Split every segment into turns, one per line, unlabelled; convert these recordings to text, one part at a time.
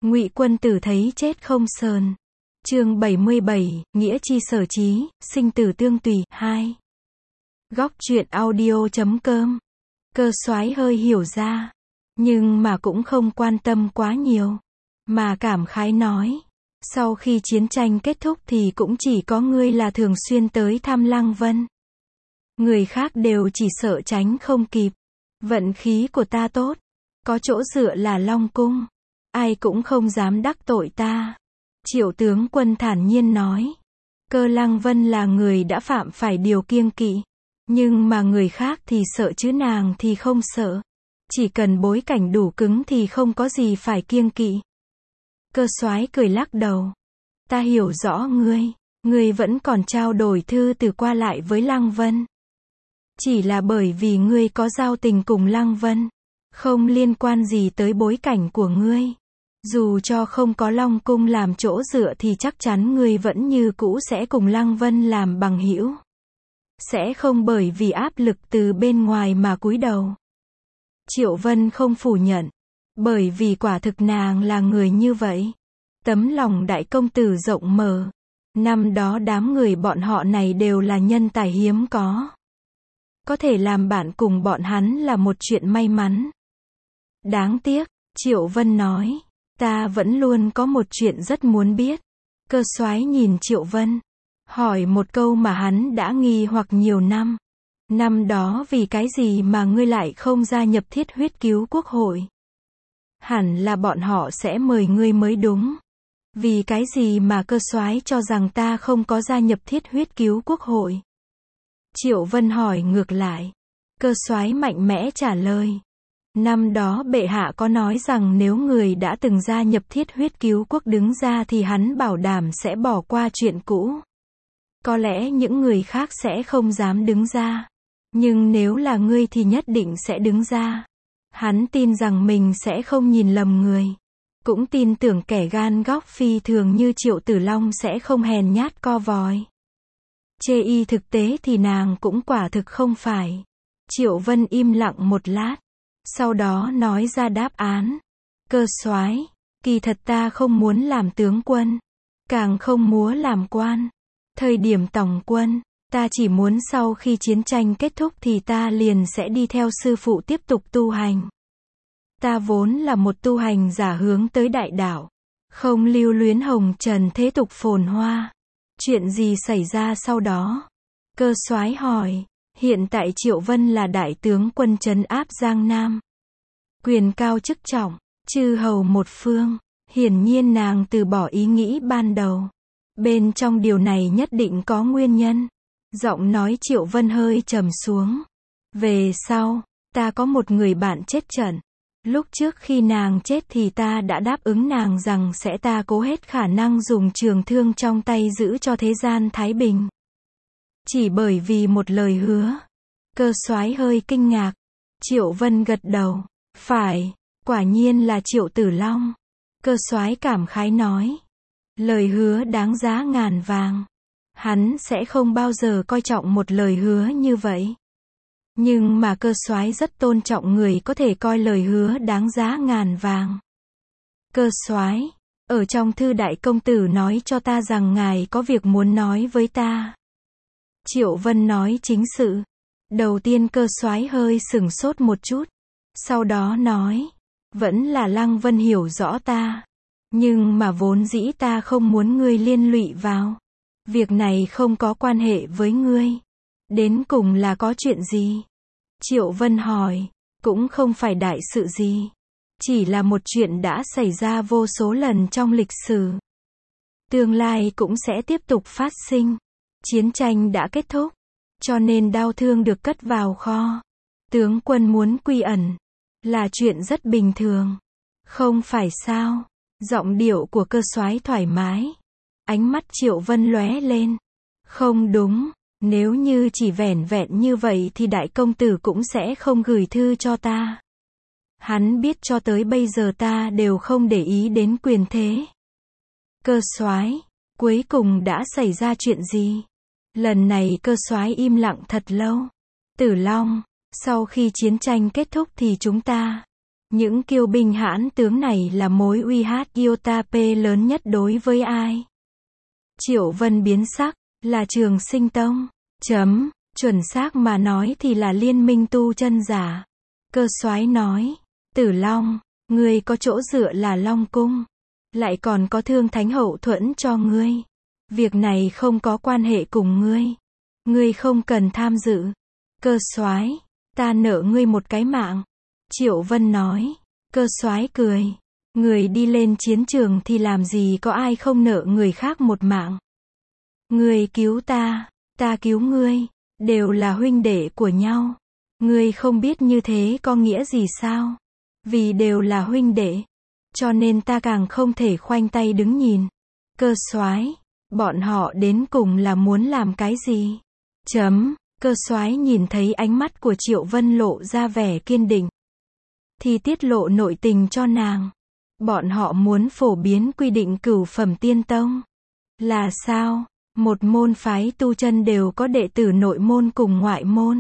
Ngụy Quân Tử thấy chết không sờn. Chương 77, nghĩa chi sở chí, sinh tử tương tùy, 2. Góc truyện audio.com. Cơ Soái hơi hiểu ra, nhưng mà cũng không quan tâm quá nhiều, mà cảm khái nói, sau khi chiến tranh kết thúc thì cũng chỉ có ngươi là thường xuyên tới thăm Lăng Vân. Người khác đều chỉ sợ tránh không kịp. Vận khí của ta tốt, có chỗ dựa là Long Cung, ai cũng không dám đắc tội ta. Triệu tướng quân thản nhiên nói. Cơ Lăng Vân là người đã phạm phải điều kiêng kỵ, nhưng mà người khác thì sợ chứ nàng thì không sợ. Chỉ cần bối cảnh đủ cứng thì không có gì phải kiêng kỵ. Cơ Soái cười lắc đầu. Ta hiểu rõ ngươi vẫn còn trao đổi thư từ qua lại với Lăng Vân. Chỉ là bởi vì ngươi có giao tình cùng Lăng Vân, không liên quan gì tới bối cảnh của ngươi. Dù cho không có Long Cung làm chỗ dựa thì chắc chắn ngươi vẫn như cũ sẽ cùng Lăng Vân làm bằng hữu. Sẽ không bởi vì áp lực từ bên ngoài mà cúi đầu. Triệu Vân không phủ nhận, bởi vì quả thực nàng là người như vậy. Tấm lòng đại công tử rộng mở. Năm đó đám người bọn họ này đều là nhân tài hiếm có. Có thể làm bạn cùng bọn hắn là một chuyện may mắn. Đáng tiếc, Triệu Vân nói, ta vẫn luôn có một chuyện rất muốn biết. Cơ Soái nhìn Triệu Vân, hỏi một câu mà hắn đã nghi hoặc nhiều năm. Năm đó vì cái gì mà ngươi lại không gia nhập Thiết Huyết Cứu Quốc hội? Hẳn là bọn họ sẽ mời ngươi mới đúng. Vì cái gì mà Cơ Soái cho rằng ta không có gia nhập Thiết Huyết Cứu Quốc hội? Triệu Vân hỏi ngược lại. Cơ Soái mạnh mẽ trả lời. Năm đó bệ hạ có nói rằng nếu người đã từng gia nhập Thiết Huyết Cứu Quốc đứng ra thì hắn bảo đảm sẽ bỏ qua chuyện cũ. Có lẽ những người khác sẽ không dám đứng ra. Nhưng nếu là ngươi thì nhất định sẽ đứng ra. Hắn tin rằng mình sẽ không nhìn lầm người. Cũng tin tưởng kẻ gan góc phi thường như Triệu Tử Long sẽ không hèn nhát co vòi. Chê y thực tế thì nàng cũng quả thực không phải. Triệu Vân im lặng một lát, sau đó nói ra đáp án. Cơ Soái, kỳ thật ta không muốn làm tướng quân, càng không muốn làm quan. Thời điểm tổng quân, ta chỉ muốn sau khi chiến tranh kết thúc thì ta liền sẽ đi theo sư phụ tiếp tục tu hành. Ta vốn là một tu hành giả hướng tới đại đạo, không lưu luyến hồng trần thế tục phồn hoa. Chuyện gì xảy ra sau đó? Cơ Soái hỏi. Hiện tại Triệu Vân là đại tướng quân trấn áp Giang Nam. Quyền cao chức trọng, chư hầu một phương. Hiển nhiên nàng từ bỏ ý nghĩ ban đầu. Bên trong điều này nhất định có nguyên nhân. Giọng nói Triệu Vân hơi trầm xuống. Về sau, ta có một người bạn chết trận. Lúc trước khi nàng chết thì ta đã đáp ứng nàng rằng sẽ ta cố hết khả năng dùng trường thương trong tay giữ cho thế gian thái bình. Chỉ bởi vì một lời hứa. Cơ Soái hơi kinh ngạc. Triệu Vân gật đầu. Phải, quả nhiên là Triệu Tử Long. Cơ Soái cảm khái nói. Lời hứa đáng giá ngàn vàng. Hắn sẽ không bao giờ coi trọng một lời hứa như vậy. Nhưng mà Cơ Soái rất tôn trọng người có thể coi lời hứa đáng giá ngàn vàng. Cơ Soái, ở trong thư đại công tử nói cho ta rằng ngài có việc muốn nói với ta. Triệu Vân nói chính sự. Đầu tiên Cơ Soái hơi sửng sốt một chút. Sau đó nói. Vẫn là Lăng Vân hiểu rõ ta. Nhưng mà vốn dĩ ta không muốn ngươi liên lụy vào. Việc này không có quan hệ với ngươi. Đến cùng là có chuyện gì? Triệu Vân hỏi. Cũng không phải đại sự gì. Chỉ là một chuyện đã xảy ra vô số lần trong lịch sử. Tương lai cũng sẽ tiếp tục phát sinh. Chiến tranh đã kết thúc, cho nên đao thương được cất vào kho. Tướng quân muốn quy ẩn, là chuyện rất bình thường. Không phải sao? Giọng điệu của Cơ Soái thoải mái. Ánh mắt Triệu Vân lóe lên. Không đúng, nếu như chỉ vẻn vẹn như vậy thì đại công tử cũng sẽ không gửi thư cho ta. Hắn biết cho tới bây giờ ta đều không để ý đến quyền thế. Cơ Soái, cuối cùng đã xảy ra chuyện gì? Lần này Cơ Soái im lặng thật lâu. Tử Long, sau khi chiến tranh kết thúc thì chúng ta Những kiêu binh hãn tướng này là mối uy hiếp Iotapê lớn nhất đối với ai? Triệu Vân biến sắc, là Trường Sinh Tông. Chuẩn xác mà nói thì là liên minh tu chân giả. Cơ Soái nói, Tử Long, ngươi có chỗ dựa là Long Cung, lại còn có Thương Thánh hậu thuẫn cho ngươi. Việc này không có quan hệ cùng ngươi. Ngươi không cần tham dự. Cơ Soái, ta nợ ngươi một cái mạng. Triệu Vân nói. Cơ Soái cười. Người đi lên chiến trường thì làm gì có ai không nợ người khác một mạng. Ngươi cứu ta cứu ngươi, đều là huynh đệ của nhau. Ngươi không biết như thế có nghĩa gì sao? Vì đều là huynh đệ, cho nên ta càng không thể khoanh tay đứng nhìn. Cơ Soái, bọn họ đến cùng là muốn làm cái gì? Cơ Soái nhìn thấy ánh mắt của Triệu Vân lộ ra vẻ kiên định, thì tiết lộ nội tình cho nàng. Bọn họ muốn phổ biến quy định Cửu Phẩm Tiên Tông. Là sao? Một môn phái tu chân đều có đệ tử nội môn cùng ngoại môn.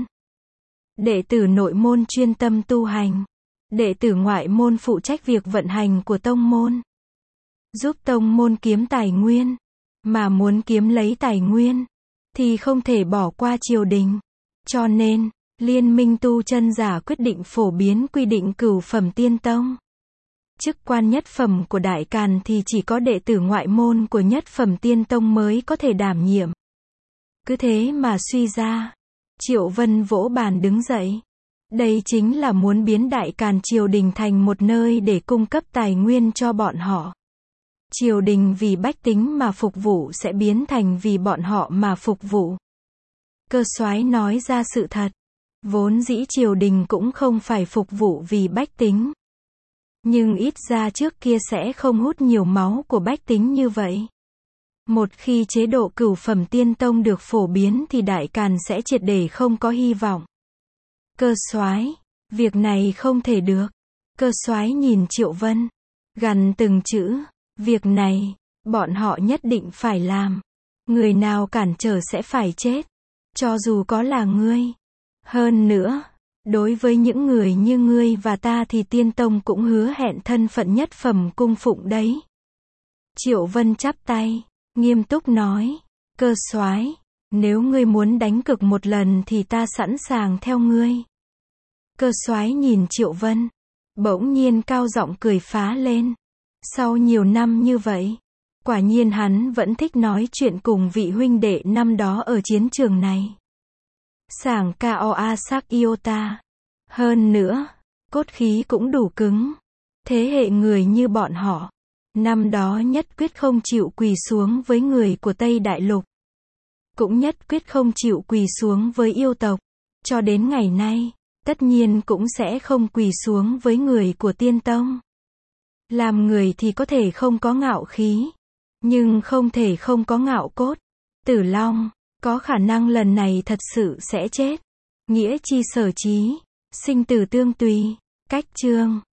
Đệ tử nội môn chuyên tâm tu hành. Đệ tử ngoại môn phụ trách việc vận hành của tông môn. Giúp tông môn kiếm tài nguyên. Mà muốn kiếm lấy tài nguyên, thì không thể bỏ qua triều đình. Cho nên, Liên minh tu chân giả quyết định phổ biến quy định Cửu Phẩm Tiên Tông. Chức quan nhất phẩm của Đại Càn thì chỉ có đệ tử ngoại môn của nhất phẩm Tiên Tông mới có thể đảm nhiệm. Cứ thế mà suy ra. Triệu Vân vỗ bàn đứng dậy. Đây chính là muốn biến Đại Càn triều đình thành một nơi để cung cấp tài nguyên cho bọn họ. Triều đình vì bách tính mà phục vụ sẽ biến thành vì bọn họ mà phục vụ. Cơ Soái nói ra sự thật. Vốn dĩ triều đình cũng không phải phục vụ vì bách tính. Nhưng ít ra trước kia sẽ không hút nhiều máu của bách tính như vậy. Một khi chế độ Cửu Phẩm Tiên Tông được phổ biến thì Đại Càn sẽ triệt để không có hy vọng. Cơ Soái, việc này không thể được. Cơ Soái nhìn Triệu Vân, gằn từng chữ, việc này, bọn họ nhất định phải làm. Người nào cản trở sẽ phải chết. Cho dù có là ngươi. Hơn nữa, đối với những người như ngươi và ta thì Tiên Tông cũng hứa hẹn thân phận nhất phẩm cung phụng đấy. Triệu Vân chắp tay, nghiêm túc nói, Cơ Soái, nếu ngươi muốn đánh cược một lần thì ta sẵn sàng theo ngươi. Cơ Soái nhìn Triệu Vân, bỗng nhiên cao giọng cười phá lên. Sau nhiều năm như vậy, quả nhiên hắn vẫn thích nói chuyện cùng vị huynh đệ năm đó ở chiến trường này. Sảng Koa Sak Iota. Hơn nữa, cốt khí cũng đủ cứng. Thế hệ người như bọn họ, năm đó nhất quyết không chịu quỳ xuống với người của Tây Đại Lục. Cũng nhất quyết không chịu quỳ xuống với yêu tộc. Cho đến ngày nay, tất nhiên cũng sẽ không quỳ xuống với người của Tiên Tông. Làm người thì có thể không có ngạo khí, nhưng không thể không có ngạo cốt. Tử Long, có khả năng lần này thật sự sẽ chết. Nghĩa chi sở chí, sinh tử tương tùy. Cách chương